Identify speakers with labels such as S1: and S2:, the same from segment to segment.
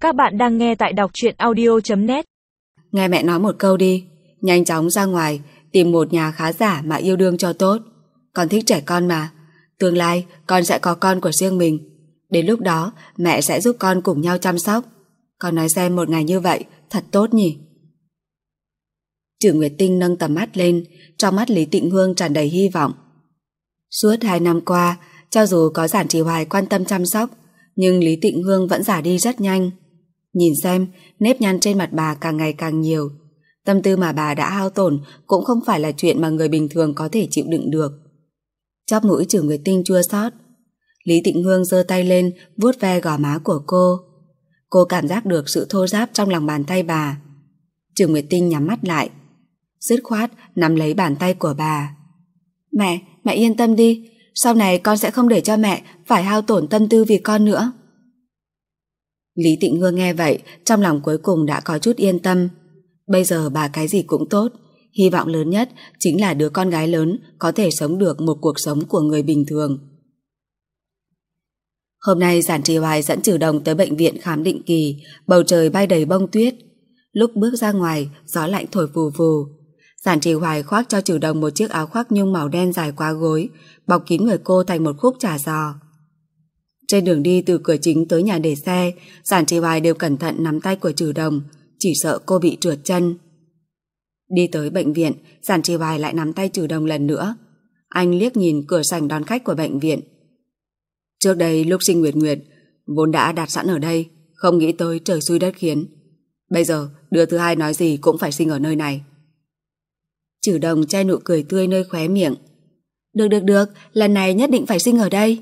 S1: Các bạn đang nghe tại đọc truyện audio.net.
S2: Nghe mẹ nói một câu đi, nhanh chóng ra ngoài tìm một nhà khá giả mà yêu đương cho tốt. Con thích trẻ con mà, tương lai con sẽ có con của riêng mình. Đến lúc đó mẹ sẽ giúp con cùng nhau chăm sóc. Con nói xem một ngày như vậy thật tốt nhỉ? Trử Nguyệt Tinh nâng tầm mắt lên, trong mắt Lý Tịnh Hương tràn đầy hy vọng. Suốt 2 năm qua, cho dù có Giản Trì Hoài quan tâm chăm sóc, nhưng Lý Tịnh Hương vẫn già đi rất nhanh. Nhìn xem, nếp nhăn trên mặt bà càng ngày càng nhiều. Tâm tư mà bà đã hao tổn cũng không phải là chuyện mà người bình thường có thể chịu đựng được. Chóp mũi Trử Nguyệt Tinh chua xót. Lý Tịnh Hương giơ tay lên vuốt ve gò má của cô. Cô cảm giác được sự thô ráp trong lòng bàn tay bà. Trử Nguyệt Tinh nhắm mắt lại, dứt khoát nắm lấy bàn tay của bà. Mẹ yên tâm đi, sau này con sẽ không để cho mẹ phải hao tổn tâm tư vì con nữa. Lý Tịnh Hương nghe vậy, trong lòng cuối cùng đã có chút yên tâm. Bây giờ bà cái gì cũng tốt, hy vọng lớn nhất chính là đứa con gái lớn có thể sống được một cuộc sống của người bình thường. Hôm nay Giản Trì Hoài dẫn Trừ Đồng tới bệnh viện khám định kỳ, bầu trời bay đầy bông tuyết. Lúc bước ra ngoài, gió lạnh thổi vù vù. Giản Trì Hoài khoác cho Trừ Đồng một chiếc áo khoác nhung màu đen dài quá gối, bọc kín người cô thành một khúc chà giò. Trên đường đi từ cửa chính tới nhà để xe, Giản Trì Hoài đều cẩn thận nắm tay của Trừ Đồng, chỉ sợ cô bị trượt chân. Đi tới bệnh viện, Giản Trì Hoài lại nắm tay Trừ Đồng lần nữa. Anh liếc nhìn cửa sảnh đón khách của bệnh viện. Trước đây lúc sinh Nguyệt Nguyệt vốn đã đặt sẵn ở đây, không nghĩ tới trời xui đất khiến. Bây giờ đứa thứ hai nói gì cũng phải sinh ở nơi này. Trừ Đồng che nụ cười tươi nơi khóe miệng. Được, lần này nhất định phải sinh ở đây.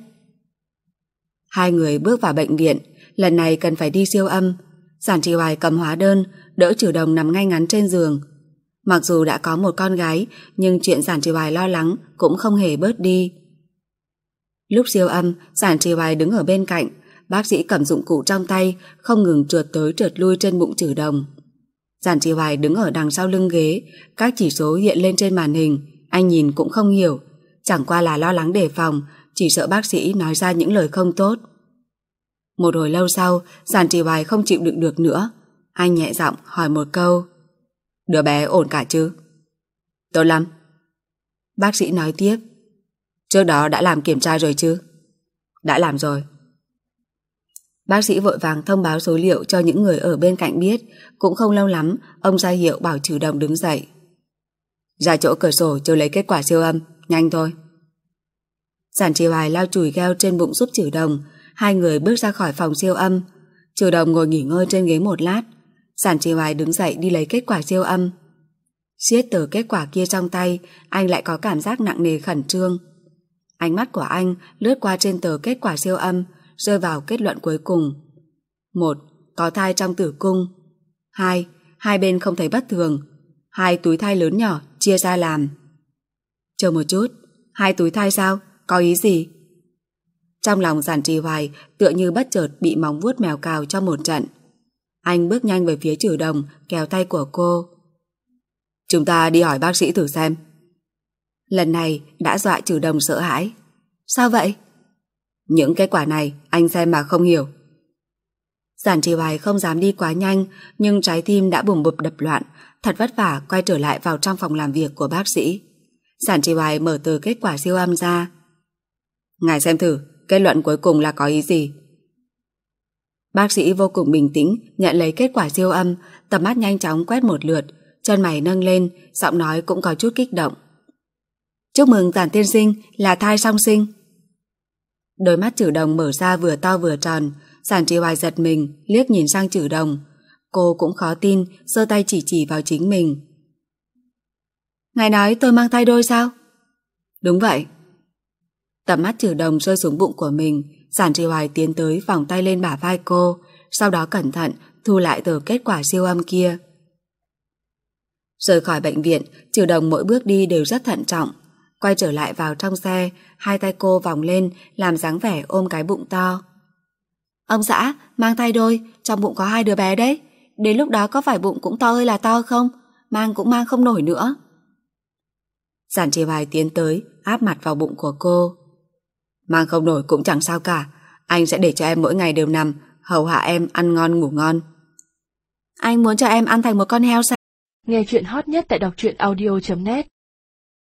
S2: Hai người bước vào bệnh viện, lần này cần phải đi siêu âm. Giản Trì Hoài cầm hóa đơn, đỡ Trừ Đồng nằm ngay ngắn trên giường. Mặc dù đã có một con gái, nhưng chuyện Giản Trì Hoài lo lắng cũng không hề bớt đi. Lúc siêu âm, Giản Trì Hoài đứng ở bên cạnh, bác sĩ cầm dụng cụ trong tay, không ngừng trượt tới trượt lui trên bụng Trừ Đồng. Giản Trì Hoài đứng ở đằng sau lưng ghế, các chỉ số hiện lên trên màn hình, anh nhìn cũng không hiểu, chẳng qua là lo lắng đề phòng, chỉ sợ bác sĩ nói ra những lời không tốt. Một hồi lâu sau, Giản Trì Hoài không chịu đựng được nữa, anh nhẹ giọng hỏi một câu. Đứa bé ổn cả chứ? Tốt lắm. Bác sĩ nói tiếp. Trước đó đã làm kiểm tra rồi chứ? Đã làm rồi. Bác sĩ vội vàng thông báo số liệu cho những người ở bên cạnh biết. Cũng không lâu lắm, ông ra hiệu bảo Trừ Đồng đứng dậy. Ra chỗ cửa sổ chờ lấy kết quả siêu âm, nhanh thôi. Giản Trì Hoài lau chùi gheo trên bụng giúp Trừ Đồng. Hai người bước ra khỏi phòng siêu âm. Trừ Đồng ngồi nghỉ ngơi trên ghế một lát. Giản Trì Hoài đứng dậy đi lấy kết quả siêu âm. Siết tờ kết quả kia trong tay, anh lại có cảm giác nặng nề khẩn trương. Ánh mắt của anh lướt qua trên tờ kết quả siêu âm, rơi vào kết luận cuối cùng. 1. Có thai trong tử cung. 2. Hai bên không thấy bất thường. 2 túi thai lớn nhỏ chia ra làm. Chờ một chút, 2 túi thai sao? Có ý gì? Trong lòng Giản Trì Hoài tựa như bất chợt bị móng vuốt mèo cào cho một trận. Anh bước nhanh về phía Trừ Đồng, kéo tay của cô. Chúng ta đi hỏi bác sĩ thử xem. Lần này đã dọa Trừ Đồng sợ hãi. Sao vậy? Những kết quả này anh xem mà không hiểu. Giản Trì Hoài không dám đi quá nhanh, nhưng trái tim đã bùm bụp đập loạn, thật vất vả quay trở lại vào trong phòng làm việc của bác sĩ. Giản Trì Hoài mở tờ kết quả siêu âm ra. Ngài xem thử, kết luận cuối cùng là có ý gì? Bác sĩ vô cùng bình tĩnh nhận lấy kết quả siêu âm, tầm mắt nhanh chóng quét một lượt, chân mày nâng lên, giọng nói cũng có chút kích động. Chúc mừng Giản tiên sinh là thai song sinh. Đôi mắt Trừ Đồng mở ra vừa to vừa tròn. Giản Trì Hoài giật mình, liếc nhìn sang Trừ Đồng. Cô cũng khó tin, giơ tay chỉ vào chính mình. Ngài nói tôi mang thai đôi sao? Đúng vậy. Tầm mắt Trừ Đồng rơi xuống bụng của mình. Giản Trì Hoài tiến tới vòng tay lên bả vai cô, sau đó cẩn thận thu lại tờ kết quả siêu âm kia. Rời khỏi bệnh viện, Trừ Đồng mỗi bước đi đều rất thận trọng. Quay trở lại vào trong xe, hai tay cô vòng lên làm dáng vẻ ôm cái bụng to. Ông xã, mang thai đôi, trong bụng có 2 đứa bé đấy. Đến lúc đó có phải bụng cũng to ơi là to không? Mang cũng mang không nổi nữa. Giản Trì Hoài tiến tới, áp mặt vào bụng của cô. Mang không nổi cũng chẳng sao cả, anh sẽ để cho em mỗi ngày đều nằm hầu hạ em ăn ngon ngủ ngon. Anh muốn cho em ăn thành một con heo sao?
S1: Nghe chuyện hot nhất tại đọc truyện audio.net